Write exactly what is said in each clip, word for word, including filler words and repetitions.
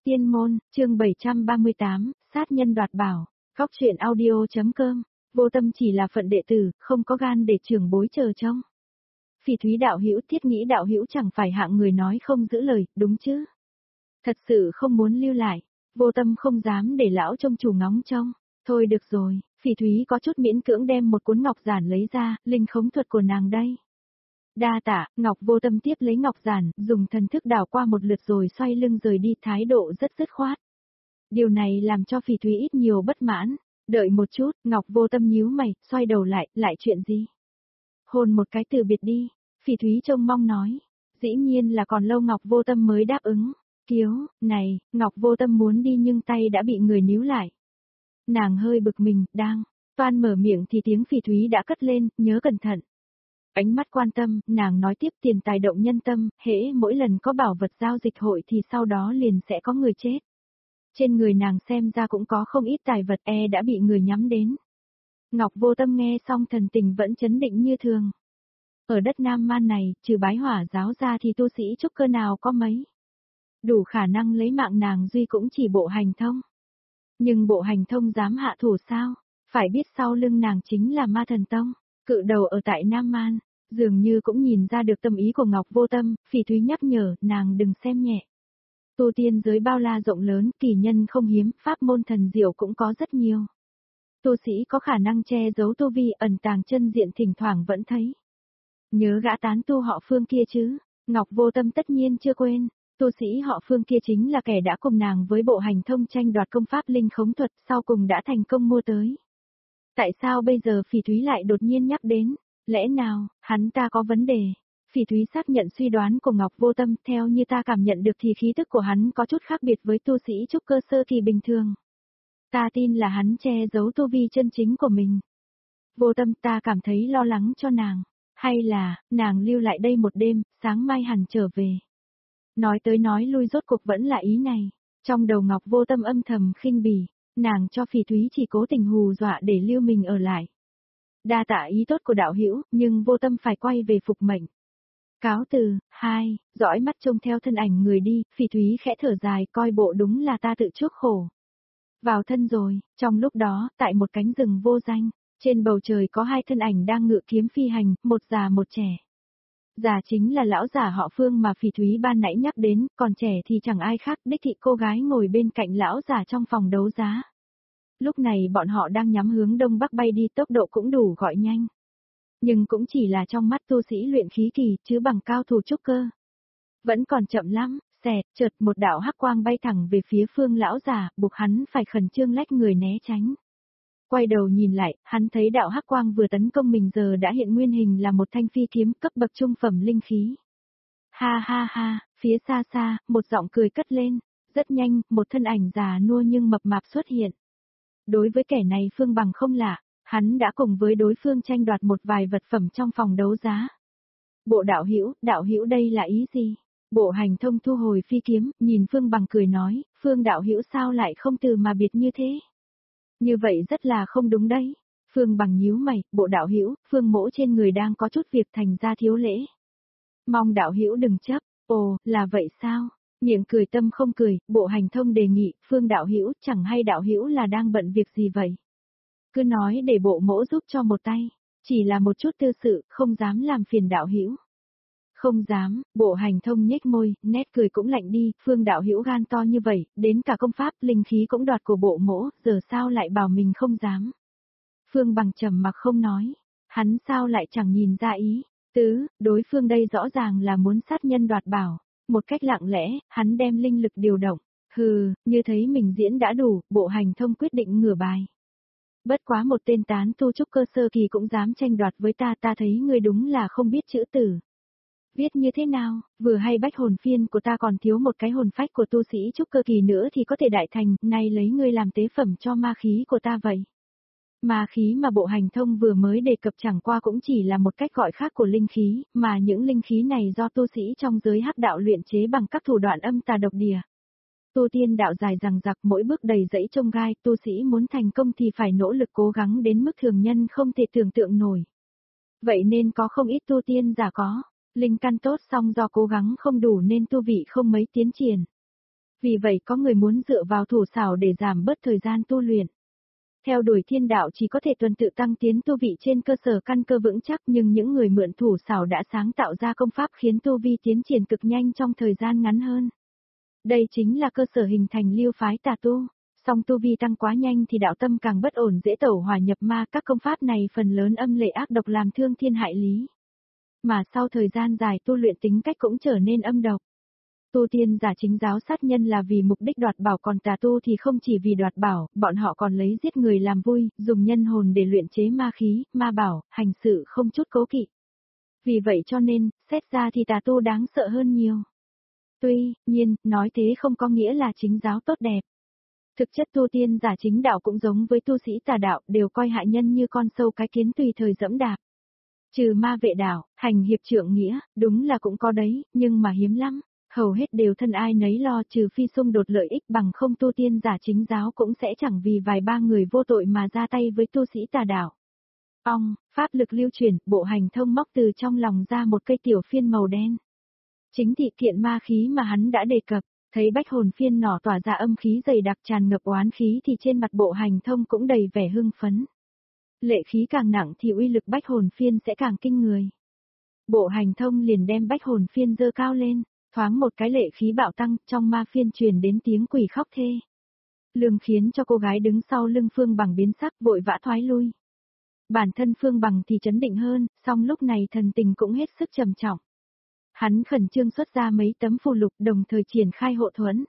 Tiên môn, chương bảy trăm ba mươi tám, sát nhân đoạt bảo, góc truyện audio.com, vô tâm chỉ là phận đệ tử, không có gan để trưởng bối chờ trông. Phỉ Thúy đạo hữu thiết nghĩ đạo hữu chẳng phải hạng người nói không giữ lời, đúng chứ? Thật sự không muốn lưu lại, vô tâm không dám để lão trông chủ ngóng trông. Thôi được rồi, Phỉ Thúy có chút miễn cưỡng đem một cuốn ngọc giản lấy ra, linh khống thuật của nàng đây. Đa tạ, Ngọc Vô Tâm tiếp lấy ngọc giản, dùng thần thức đảo qua một lượt rồi xoay lưng rời đi, thái độ rất dứt khoát. Điều này làm cho Phỉ Thúy ít nhiều bất mãn. Đợi một chút, Ngọc Vô Tâm nhíu mày, xoay đầu lại, lại chuyện gì? Hôn một cái từ biệt đi, Phỉ Thúy trông mong nói. Dĩ nhiên là còn lâu Ngọc Vô Tâm mới đáp ứng. Kiếu, này, Ngọc Vô Tâm muốn đi nhưng tay đã bị người níu lại. Nàng hơi bực mình, đang, toan mở miệng thì tiếng Phỉ Thúy đã cất lên, nhớ cẩn thận. Ánh mắt quan tâm, nàng nói tiếp, tiền tài động nhân tâm, hễ mỗi lần có bảo vật giao dịch hội thì sau đó liền sẽ có người chết. Trên người nàng xem ra cũng có không ít tài vật e đã bị người nhắm đến. Ngọc Vô Tâm nghe xong thần tình vẫn chấn định như thường. Ở đất Nam Man này, trừ bái hỏa giáo ra thì tu sĩ trúc cơ nào có mấy. Đủ khả năng lấy mạng nàng duy cũng chỉ bộ hành thông. Nhưng bộ hành thông dám hạ thủ sao? Phải biết sau lưng nàng chính là Ma Thần Tông, cự đầu ở tại Nam Man. Dường như cũng nhìn ra được tâm ý của Ngọc Vô Tâm, Phỉ Thúy nhắc nhở, nàng đừng xem nhẹ. Tu tiên giới bao la rộng lớn, kỳ nhân không hiếm, pháp môn thần diệu cũng có rất nhiều. Tu sĩ có khả năng che giấu tu vi ẩn tàng chân diện thỉnh thoảng vẫn thấy. Nhớ gã tán tu họ Phương kia chứ, Ngọc Vô Tâm tất nhiên chưa quên, tu sĩ họ Phương kia chính là kẻ đã cùng nàng với bộ hành thông tranh đoạt công pháp linh khống thuật sau cùng đã thành công mua tới. Tại sao bây giờ Phỉ Thúy lại đột nhiên nhắc đến? Lẽ nào, hắn ta có vấn đề? Phỉ Thúy xác nhận suy đoán của Ngọc Vô Tâm, theo như ta cảm nhận được thì khí tức của hắn có chút khác biệt với tu sĩ trúc cơ sơ kỳ bình thường. Ta tin là hắn che giấu tu vi chân chính của mình. Vô Tâm, ta cảm thấy lo lắng cho nàng. Hay là, nàng lưu lại đây một đêm, sáng mai hẳn trở về. Nói tới nói lui rốt cuộc vẫn là ý này. Trong đầu Ngọc Vô Tâm âm thầm khinh bỉ, nàng cho Phỉ Thúy chỉ cố tình hù dọa để lưu mình ở lại. Đa tạ ý tốt của đạo hữu, nhưng Vô Tâm phải quay về phục mệnh. Cáo từ, hai, dõi mắt trông theo thân ảnh người đi, Phỉ Thúy khẽ thở dài, coi bộ đúng là ta tự chuốc khổ. Vào thân rồi, trong lúc đó, tại một cánh rừng vô danh, trên bầu trời có hai thân ảnh đang ngự kiếm phi hành, một già một trẻ. Già chính là lão giả họ Phương mà Phỉ Thúy ban nãy nhắc đến, còn trẻ thì chẳng ai khác, đích thị cô gái ngồi bên cạnh lão giả trong phòng đấu giá. Lúc này bọn họ đang nhắm hướng đông bắc bay đi, tốc độ cũng đủ gọi nhanh. Nhưng cũng chỉ là trong mắt tu sĩ luyện khí kỳ, chứ bằng cao thủ trúc cơ. Vẫn còn chậm lắm, xẹt, chợt một đạo hắc quang bay thẳng về phía Phương lão giả, buộc hắn phải khẩn trương lách người né tránh. Quay đầu nhìn lại, hắn thấy đạo hắc quang vừa tấn công mình giờ đã hiện nguyên hình là một thanh phi kiếm cấp bậc trung phẩm linh khí. Ha ha ha, phía xa xa, một giọng cười cất lên, rất nhanh, một thân ảnh già nua nhưng mập mạp xuất hiện. Đối với kẻ này Phương Bằng không lạ, hắn đã cùng với đối phương tranh đoạt một vài vật phẩm trong phòng đấu giá. Bộ đạo hữu, đạo hữu đây là ý gì? Bộ hành thông thu hồi phi kiếm, nhìn Phương Bằng cười nói, Phương đạo hữu sao lại không từ mà biệt như thế? Như vậy rất là không đúng đấy. Phương Bằng nhíu mày, bộ đạo hữu, Phương mỗ trên người đang có chút việc thành ra thiếu lễ. Mong đạo hữu đừng chấp, ồ, là vậy sao? Miệng cười tâm không cười, bộ hành thông đề nghị, Phương đạo hữu, chẳng hay đạo hữu là đang bận việc gì vậy? Cứ nói để bộ mỗ giúp cho một tay, chỉ là một chút tư sự, không dám làm phiền đạo hữu. Không dám, bộ hành thông nhếch môi, nét cười cũng lạnh đi, Phương đạo hữu gan to như vậy, đến cả công pháp, linh khí cũng đoạt của bộ mỗ, giờ sao lại bảo mình không dám. Phương Bằng trầm mặc không nói, hắn sao lại chẳng nhìn ra ý, tứ, đối phương đây rõ ràng là muốn sát nhân đoạt bảo. Một cách lặng lẽ, hắn đem linh lực điều động. Hừ, như thấy mình diễn đã đủ, bộ hành thông quyết định ngửa bài. Bất quá một tên tán tu trúc cơ sơ kỳ cũng dám tranh đoạt với ta, ta thấy ngươi đúng là không biết chữ tử. Viết như thế nào, vừa hay bách hồn phiên của ta còn thiếu một cái hồn phách của tu sĩ trúc cơ kỳ nữa thì có thể đại thành, nay lấy ngươi làm tế phẩm cho ma khí của ta vậy. Ma khí mà bộ hành thông vừa mới đề cập chẳng qua cũng chỉ là một cách gọi khác của linh khí, mà những linh khí này do tu sĩ trong giới hắc đạo luyện chế bằng các thủ đoạn âm tà độc địa. Tu tiên đạo dài dằng dặc, mỗi bước đầy dẫy chông gai, tu sĩ muốn thành công thì phải nỗ lực cố gắng đến mức thường nhân không thể tưởng tượng nổi. Vậy nên có không ít tu tiên giả có linh căn tốt song do cố gắng không đủ nên tu vị không mấy tiến triển. Vì vậy có người muốn dựa vào thủ xảo để giảm bớt thời gian tu luyện. Theo đuổi thiên đạo chỉ có thể tuần tự tăng tiến tu vị trên cơ sở căn cơ vững chắc, nhưng những người mượn thủ xảo đã sáng tạo ra công pháp khiến tu vi tiến triển cực nhanh trong thời gian ngắn hơn. Đây chính là cơ sở hình thành lưu phái tà tu. Song tu vi tăng quá nhanh thì đạo tâm càng bất ổn, dễ tẩu hỏa nhập ma, các công pháp này phần lớn âm lệ ác độc làm thương thiên hại lý. Mà sau thời gian dài tu luyện tính cách cũng trở nên âm độc. Tu tiên giả chính giáo sát nhân là vì mục đích đoạt bảo, còn tà tu thì không chỉ vì đoạt bảo, bọn họ còn lấy giết người làm vui, dùng nhân hồn để luyện chế ma khí, ma bảo, hành sự không chút cố kỵ. Vì vậy cho nên, xét ra thì tà tu đáng sợ hơn nhiều. Tuy nhiên, nói thế không có nghĩa là chính giáo tốt đẹp. Thực chất tu tiên giả chính đạo cũng giống với tu sĩ tà đạo, đều coi hạ nhân như con sâu cái kiến tùy thời dẫm đạp. Trừ ma vệ đạo, hành hiệp trượng nghĩa, đúng là cũng có đấy, nhưng mà hiếm lắm. Hầu hết đều thân ai nấy lo, trừ phi xung đột lợi ích, bằng không tu tiên giả chính giáo cũng sẽ chẳng vì vài ba người vô tội mà ra tay với tu sĩ tà đạo. Ong, pháp lực lưu chuyển, Bộ Hành Thông móc từ trong lòng ra một cây tiểu phiên màu đen. Chính thị kiện ma khí mà hắn đã đề cập, thấy bách hồn phiên nỏ tỏa ra âm khí dày đặc tràn ngập oán khí thì trên mặt Bộ Hành Thông cũng đầy vẻ hưng phấn. Lệ khí càng nặng thì uy lực bách hồn phiên sẽ càng kinh người. Bộ Hành Thông liền đem bách hồn phiên giơ cao lên. Thoáng một cái lệ khí bạo tăng, trong ma phiên truyền đến tiếng quỷ khóc thê. Lương khiến cho cô gái đứng sau lưng Phương Bằng biến sắc, vội vã thoái lui. Bản thân Phương Bằng thì chấn định hơn, song lúc này thần tình cũng hết sức trầm trọng. Hắn khẩn trương xuất ra mấy tấm phù lục, đồng thời triển khai hộ thuẫn.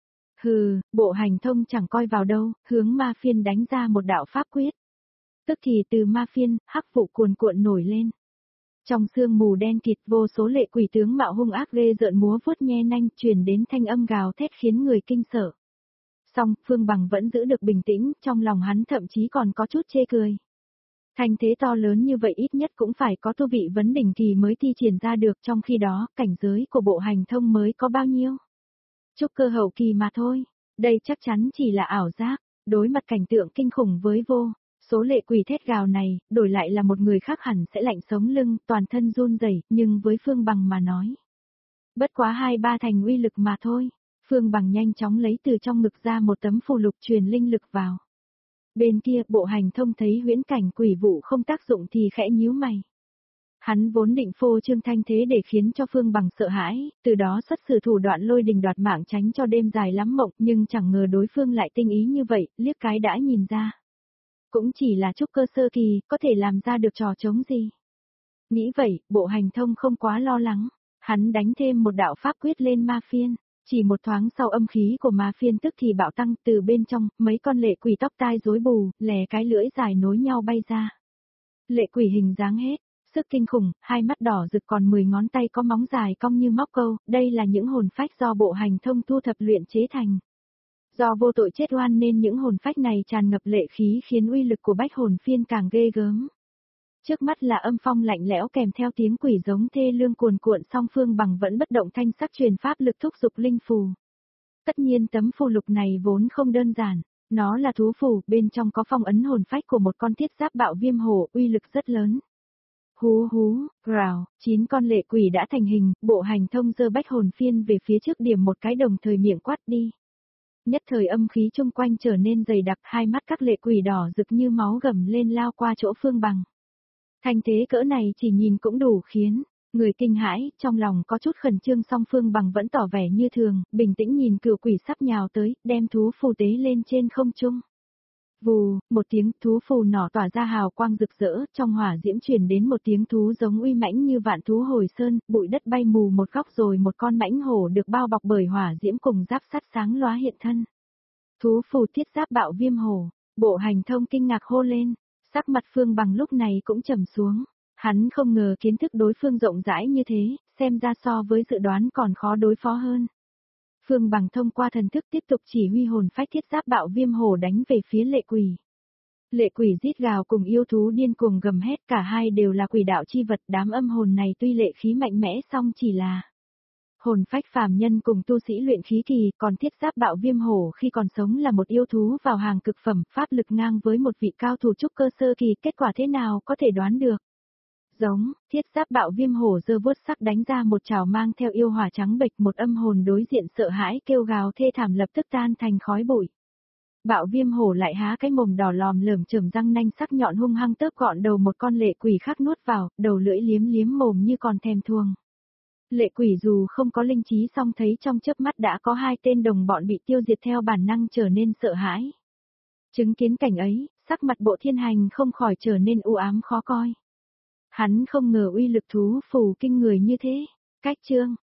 Hừ, Bộ Hành Thông chẳng coi vào đâu, hướng ma phiên đánh ra một đạo pháp quyết. Tức thì từ ma phiên, hắc vụ cuồn cuộn nổi lên. Trong sương mù đen kịt, vô số lệ quỷ tướng mạo hung ác ghê rợn múa vuốt nhe nanh, truyền đến thanh âm gào thét khiến người kinh sợ. Song, Phương Bằng vẫn giữ được bình tĩnh, trong lòng hắn thậm chí còn có chút chê cười. Thanh thế to lớn như vậy ít nhất cũng phải có tu vị vấn đỉnh kỳ mới thi triển ra được, trong khi đó, cảnh giới của Bộ Hành Thông mới có bao nhiêu? Trúc cơ hậu kỳ mà thôi, đây chắc chắn chỉ là ảo giác, đối mặt cảnh tượng kinh khủng với vô. Số lệ quỷ thét gào này, đổi lại là một người khác hẳn sẽ lạnh sống lưng, toàn thân run rẩy, nhưng với Phương Bằng mà nói. Bất quá hai ba thành uy lực mà thôi, Phương Bằng nhanh chóng lấy từ trong ngực ra một tấm phù lục truyền linh lực vào. Bên kia, Bộ Hành Thông thấy huyễn cảnh quỷ vụ không tác dụng thì khẽ nhíu mày. Hắn vốn định phô trương thanh thế để khiến cho Phương Bằng sợ hãi, từ đó xuất sử thủ đoạn lôi đình đoạt mạng tránh cho đêm dài lắm mộng, nhưng chẳng ngờ đối phương lại tinh ý như vậy, liếc cái đã nhìn ra. Cũng chỉ là trúc cơ sơ kỳ, có thể làm ra được trò trống gì. Nghĩ vậy, Bộ Hành Thông không quá lo lắng, hắn đánh thêm một đạo pháp quyết lên ma phiên, chỉ một thoáng sau âm khí của ma phiên tức thì bạo tăng, từ bên trong, mấy con lệ quỷ tóc tai rối bù, lè cái lưỡi dài nối nhau bay ra. Lệ quỷ hình dáng hết, sức kinh khủng, hai mắt đỏ rực còn mười ngón tay có móng dài cong như móc câu, đây là những hồn phách do Bộ Hành Thông thu thập luyện chế thành. Do vô tội chết oan nên những hồn phách này tràn ngập lệ khí khiến uy lực của bách hồn phiên càng ghê gớm. Trước mắt là âm phong lạnh lẽo kèm theo tiếng quỷ giống thê lương cuồn cuộn, song Phương Bằng vẫn bất động thanh sắc truyền pháp lực thúc giục linh phù. Tất nhiên tấm phù lục này vốn không đơn giản, nó là thú phù, bên trong có phong ấn hồn phách của một con thiết giáp bạo viêm hổ, uy lực rất lớn. Hú hú, rào, chín con lệ quỷ đã thành hình, Bộ Hành Thông giơ bách hồn phiên về phía trước điểm một cái đồng thời miệng quát đi. Nhất thời âm khí chung quanh trở nên dày đặc, hai mắt các lệ quỷ đỏ rực như máu gầm lên lao qua chỗ Phương Bằng. Thanh thế cỡ này chỉ nhìn cũng đủ khiến người kinh hãi, trong lòng có chút khẩn trương, song Phương Bằng vẫn tỏ vẻ như thường, bình tĩnh nhìn cừu quỷ sắp nhào tới, đem thú phù tế lên trên không trung. Vù, một tiếng thú phù nỏ tỏa ra hào quang rực rỡ, trong hỏa diễm truyền đến một tiếng thú giống uy mãnh như vạn thú hồi sơn, bụi đất bay mù một góc rồi một con mãnh hổ được bao bọc bởi hỏa diễm cùng giáp sắt sáng lóa hiện thân. Thú phù thiết giáp bạo viêm hổ, Bộ Hành Thông kinh ngạc hô lên, sắc mặt Phương Bằng lúc này cũng trầm xuống, hắn không ngờ kiến thức đối phương rộng rãi như thế, xem ra so với dự đoán còn khó đối phó hơn. Phương Bằng thông qua thần thức tiếp tục chỉ huy hồn phách thiết giáp bạo viêm hổ đánh về phía lệ quỷ. Lệ quỷ rít gào cùng yêu thú điên cuồng gầm hét, cả hai đều là quỷ đạo chi vật, đám âm hồn này tuy lệ khí mạnh mẽ song chỉ là hồn phách phàm nhân cùng tu sĩ luyện khí kỳ, còn thiết giáp bạo viêm hổ khi còn sống là một yêu thú vào hàng cực phẩm, pháp lực ngang với một vị cao thủ trúc cơ sơ kỳ, kết quả thế nào có thể đoán được. Giống, thiết giáp bạo viêm hổ giơ vuốt sắc đánh ra một trảo mang theo yêu hỏa trắng bệch, một âm hồn đối diện sợ hãi kêu gào thê thảm lập tức tan thành khói bụi. Bạo viêm hổ lại há cái mồm đỏ lòm lởm chởm răng nanh sắc nhọn hung hăng tớp gọn đầu một con lệ quỷ khác nuốt vào, đầu lưỡi liếm liếm mồm như còn thèm thuồng. Lệ quỷ dù không có linh trí song thấy trong chớp mắt đã có hai tên đồng bọn bị tiêu diệt theo bản năng trở nên sợ hãi. Chứng kiến cảnh ấy, sắc mặt Bộ Thiên Hành không khỏi trở nên u ám khó coi. Hắn không ngờ uy lực thú phù kinh người như thế. Cách chương